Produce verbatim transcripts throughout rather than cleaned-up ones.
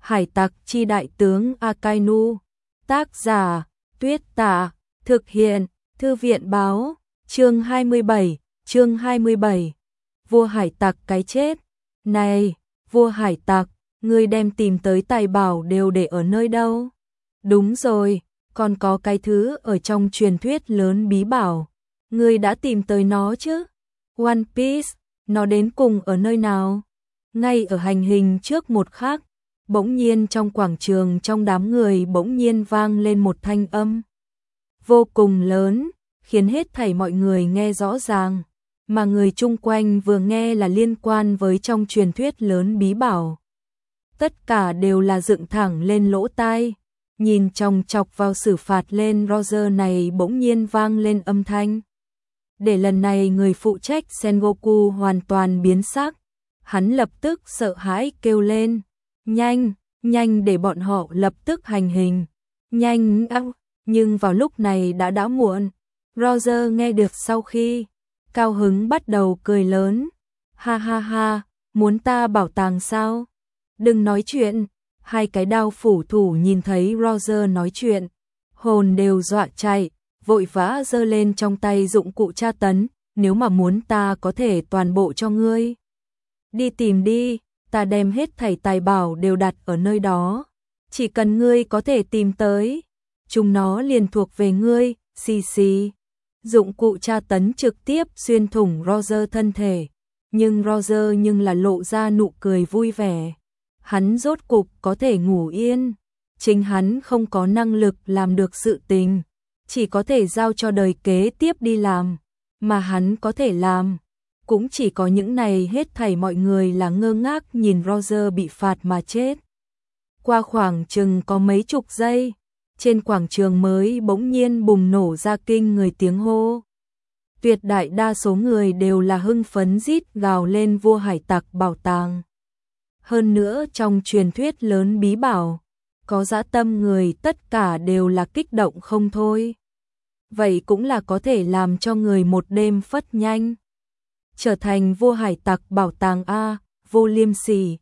Hải tặc chi đại tướng Akainu. Tác giả Tuyết Tạ. Thực hiện Thư viện báo. Chương hai mươi bảy. Chương hai mươi bảy. Vua hải tặc cái chết. Này, vua hải tặc, ngươi đem tìm tới tài bảo đều để ở nơi đâu? Đúng rồi, còn có cái thứ ở trong truyền thuyết lớn bí bảo. Ngươi đã tìm tới nó chứ? One Piece, nó đến cùng ở nơi nào? Ngay ở hành hình trước một khắc, bỗng nhiên trong quảng trường trong đám người bỗng nhiên vang lên một thanh âm vô cùng lớn, khiến hết thảy mọi người nghe rõ ràng, mà người chung quanh vừa nghe là liên quan với trong truyền thuyết lớn bí bảo. Tất cả đều là dựng thẳng lên lỗ tai, nhìn chòng chọc vào xử phạt lên Roger này bỗng nhiên vang lên âm thanh. Để lần này người phụ trách Sengoku hoàn toàn biến sắc, hắn lập tức sợ hãi kêu lên, nhanh, nhanh để bọn họ lập tức hành hình, nhanh áo. Nhưng vào lúc này đã đã muộn. Roger nghe được sau khi cao hứng bắt đầu cười lớn, ha ha ha, muốn ta bảo tàng sao? Đừng nói chuyện. Hai cái đao phủ thủ nhìn thấy Roger nói chuyện, hồn đều dọa chạy, vội vã giơ lên trong tay dụng cụ tra tấn, nếu mà muốn ta có thể toàn bộ cho ngươi. Đi tìm đi, ta đem hết thảy tài bảo đều đặt ở nơi đó, chỉ cần ngươi có thể tìm tới, chúng nó liền thuộc về ngươi, xì xì. Dụng cụ tra tấn trực tiếp xuyên thủng Roger thân thể, nhưng Roger nhưng là lộ ra nụ cười vui vẻ. Hắn rốt cục có thể ngủ yên, chính hắn không có năng lực làm được sự tình, chỉ có thể giao cho đời kế tiếp đi làm, mà hắn có thể làm. Cũng chỉ có những này, hết thảy mọi người là ngơ ngác nhìn Roger bị phạt mà chết. Qua khoảng chừng có mấy chục giây, trên quảng trường mới bỗng nhiên bùng nổ ra kinh người tiếng hô. Tuyệt đại đa số người đều là hưng phấn rít gào lên vua hải tặc bảo tàng. Hơn nữa trong truyền thuyết lớn bí bảo, có dã tâm người tất cả đều là kích động không thôi. Vậy cũng là có thể làm cho người một đêm phất nhanh. Trở thành vua hải tặc bảo tàng A, vô liêm sỉ.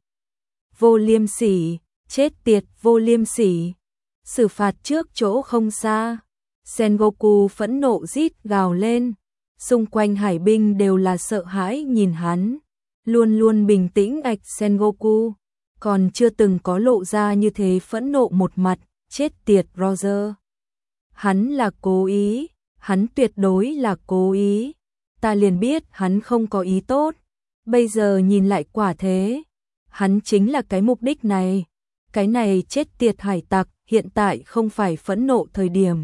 Vô liêm sỉ, chết tiệt vô liêm sỉ. Xử phạt trước chỗ không xa, Sengoku phẫn nộ rít gào lên, xung quanh hải binh đều là sợ hãi nhìn hắn, luôn luôn bình tĩnh ạch Sengoku, còn chưa từng có lộ ra như thế phẫn nộ một mặt, chết tiệt Roger. Hắn là cố ý, hắn tuyệt đối là cố ý, ta liền biết hắn không có ý tốt, bây giờ nhìn lại quả thế, hắn chính là cái mục đích này, cái này chết tiệt hải tặc. Hiện tại không phải phẫn nộ thời điểm.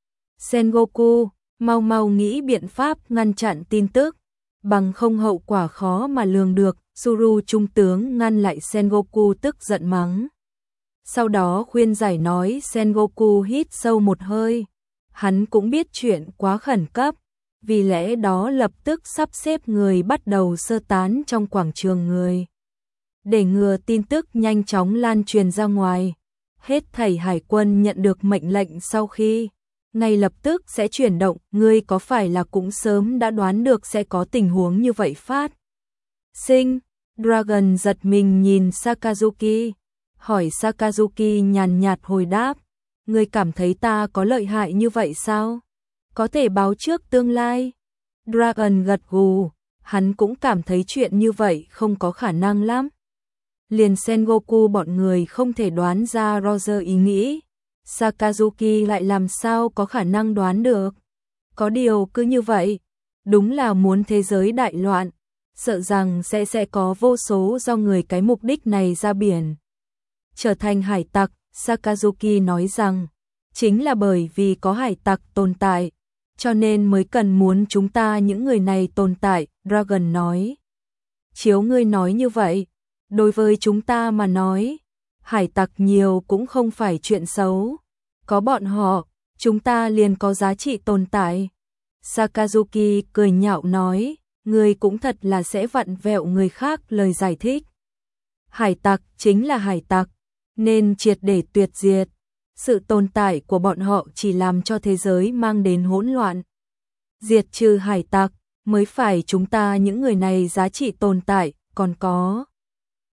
Sengoku, mau mau nghĩ biện pháp ngăn chặn tin tức, bằng không hậu quả khó mà lường được. Zuru trung tướng ngăn lại Sengoku tức giận mắng. Sau đó khuyên giải nói Sengoku hít sâu một hơi. Hắn cũng biết chuyện quá khẩn cấp, vì lẽ đó lập tức sắp xếp người bắt đầu sơ tán trong quảng trường người. Để ngừa tin tức nhanh chóng lan truyền ra ngoài. Hết thảy hải quân nhận được mệnh lệnh sau khi, ngay lập tức sẽ chuyển động, ngươi có phải là cũng sớm đã đoán được sẽ có tình huống như vậy phát sinh? Dragon giật mình nhìn Sakazuki, hỏi Sakazuki nhàn nhạt hồi đáp, ngươi cảm thấy ta có lợi hại như vậy sao? Có thể báo trước tương lai? Dragon gật gù, hắn cũng cảm thấy chuyện như vậy không có khả năng lắm. Liền Sengoku bọn người không thể đoán ra Roger ý nghĩ, Sakazuki lại làm sao có khả năng đoán được. Có điều cứ như vậy, đúng là muốn thế giới đại loạn, sợ rằng sẽ sẽ có vô số do người cái mục đích này ra biển. Trở thành hải tặc, Sakazuki nói rằng, chính là bởi vì có hải tặc tồn tại, cho nên mới cần muốn chúng ta những người này tồn tại, Dragon nói. Chiếu ngươi nói như vậy, đối với chúng ta mà nói, hải tặc nhiều cũng không phải chuyện xấu. Có bọn họ, chúng ta liền có giá trị tồn tại. Sakazuki cười nhạo nói, ngươi cũng thật là sẽ vặn vẹo người khác lời giải thích. Hải tặc chính là hải tặc, nên triệt để tuyệt diệt. Sự tồn tại của bọn họ chỉ làm cho thế giới mang đến hỗn loạn. Diệt trừ hải tặc, mới phải chúng ta những người này giá trị tồn tại, còn có.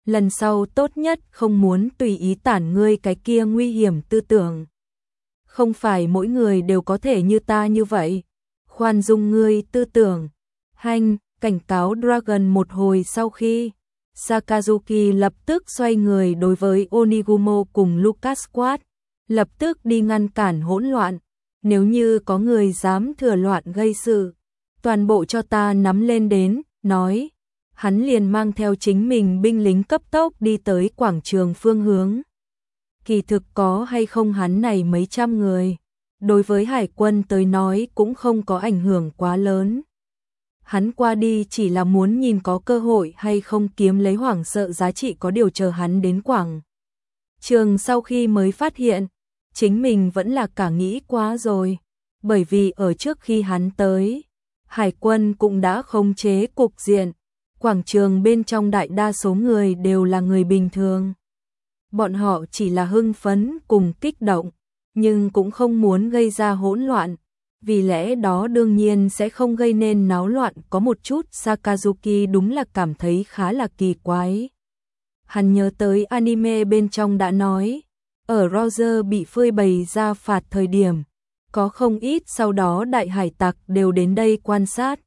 lần sau tốt nhất không muốn tùy ý tản ngươi cái kia nguy hiểm tư tưởng. Không phải mỗi người đều có thể như ta như vậy, khoan dung ngươi tư tưởng. Hanh, cảnh cáo Dragon một hồi sau khi Sakazuki lập tức xoay người đối với Onigumo cùng Lucas quát, lập tức đi ngăn cản hỗn loạn, nếu như có người dám thừa loạn gây sự, toàn bộ cho ta nắm lên đến, nói, hắn liền mang theo chính mình binh lính cấp tốc đi tới quảng trường phương hướng. Kỳ thực có hay không hắn này mấy trăm người, đối với hải quân tới nói cũng không có ảnh hưởng quá lớn. Hắn qua đi chỉ là muốn nhìn có cơ hội hay không kiếm lấy hoảng sợ giá trị có điều chờ hắn đến quảng trường sau khi mới phát hiện, chính mình vẫn là cả nghĩ quá rồi, bởi vì ở trước khi hắn tới, hải quân cũng đã khống chế cục diện, quảng trường bên trong đại đa số người đều là người bình thường. Bọn họ chỉ là hưng phấn cùng kích động, nhưng cũng không muốn gây ra hỗn loạn, vì lẽ đó đương nhiên sẽ không gây nên náo loạn. Có một chút Sakazuki đúng là cảm thấy khá là kỳ quái. Hắn nhớ tới anime bên trong đã nói, ở Roger bị phơi bày ra phạt thời điểm, có không ít sau đó đại hải tặc đều đến đây quan sát.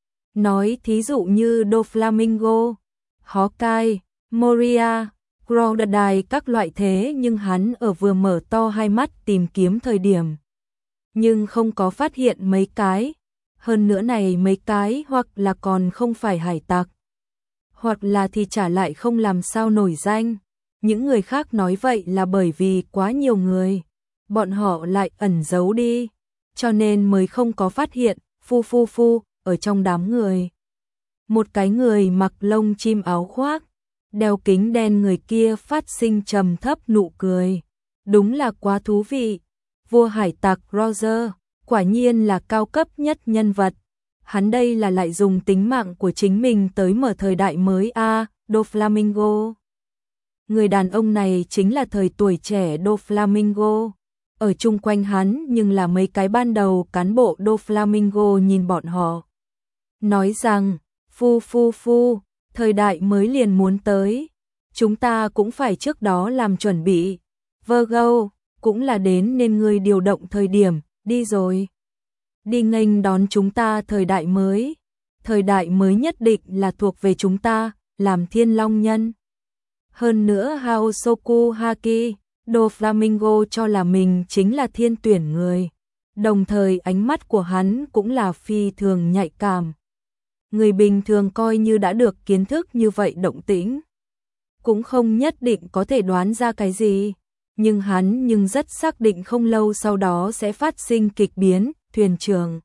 Nói thí dụ như Doflamingo, Hawkeye, Moria, Crocodile các loại thế, nhưng hắn ở vừa mở to hai mắt tìm kiếm thời điểm, nhưng không có phát hiện mấy cái, hơn nữa này mấy cái hoặc là còn không phải hải tặc, hoặc là thì trả lại không làm sao nổi danh. Những người khác nói vậy là bởi vì quá nhiều người, bọn họ lại ẩn giấu đi, cho nên mới không có phát hiện. Phu phu phu, ở trong đám người, một cái người mặc lông chim áo khoác, đeo kính đen người kia phát sinh trầm thấp nụ cười. Đúng là quá thú vị. Vua hải tặc Roger, quả nhiên là cao cấp nhất nhân vật. Hắn đây là lại dùng tính mạng của chính mình tới mở thời đại mới a, à, Doflamingo. Người đàn ông này chính là thời tuổi trẻ Doflamingo. Ở chung quanh hắn nhưng là mấy cái ban đầu cán bộ Doflamingo nhìn bọn họ, nói rằng, phu phu phu, thời đại mới liền muốn tới, chúng ta cũng phải trước đó làm chuẩn bị. Virgo, cũng là đến nên ngươi điều động thời điểm, đi rồi. Đi nghênh đón chúng ta thời đại mới. Thời đại mới nhất định là thuộc về chúng ta, làm thiên long nhân. Hơn nữa Haosoku Haki, Doflamingo cho là mình chính là thiên tuyển người. Đồng thời ánh mắt của hắn cũng là phi thường nhạy cảm. Người bình thường coi như đã được kiến thức như vậy động tĩnh, cũng không nhất định có thể đoán ra cái gì. Nhưng hắn nhưng rất xác định không lâu sau đó sẽ phát sinh kịch biến. Thuyền trưởng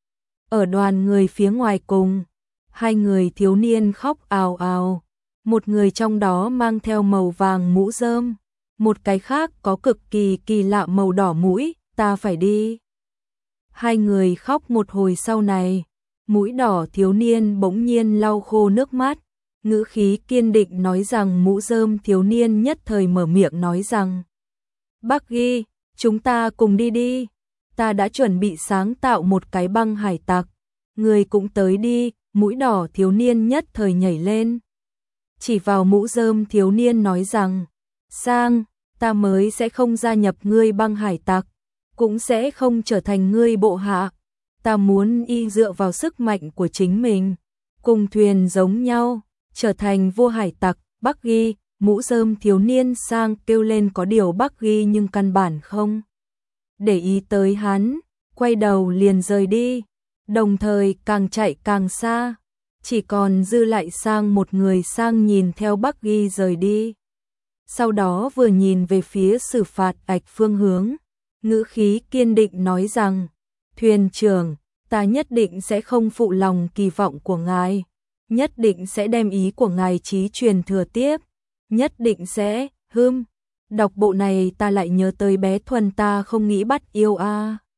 ở đoàn người phía ngoài cùng, hai người thiếu niên khóc ào ào. Một người trong đó mang theo màu vàng mũ rơm, một cái khác có cực kỳ kỳ lạ màu đỏ mũi. Ta phải đi. Hai người khóc một hồi sau này, mũi đỏ thiếu niên bỗng nhiên lau khô nước mắt, ngữ khí kiên định nói rằng mũ rơm thiếu niên nhất thời mở miệng nói rằng, Buggy, chúng ta cùng đi đi. Ta đã chuẩn bị sáng tạo một cái băng hải tặc. Người cũng tới đi. Mũi đỏ thiếu niên nhất thời nhảy lên, chỉ vào mũ rơm thiếu niên nói rằng, Sang, ta mới sẽ không gia nhập ngươi băng hải tặc, cũng sẽ không trở thành ngươi bộ hạ. Ta muốn y dựa vào sức mạnh của chính mình, cùng thuyền giống nhau, trở thành vua hải tặc. Buggy, mũ rơm thiếu niên Sang kêu lên, có điều Buggy nhưng căn bản không để ý tới hắn, quay đầu liền rời đi, đồng thời càng chạy càng xa, chỉ còn dư lại Sang một người. Sang nhìn theo Buggy rời đi, sau đó vừa nhìn về phía xử phạt ạch phương hướng, ngữ khí kiên định nói rằng, thuyền trưởng, ta nhất định sẽ không phụ lòng kỳ vọng của ngài, nhất định sẽ đem ý của ngài chí truyền thừa tiếp, nhất định sẽ, hưm, đọc bộ này ta lại nhớ tới bé Thuần ta không nghĩ bắt yêu a. À.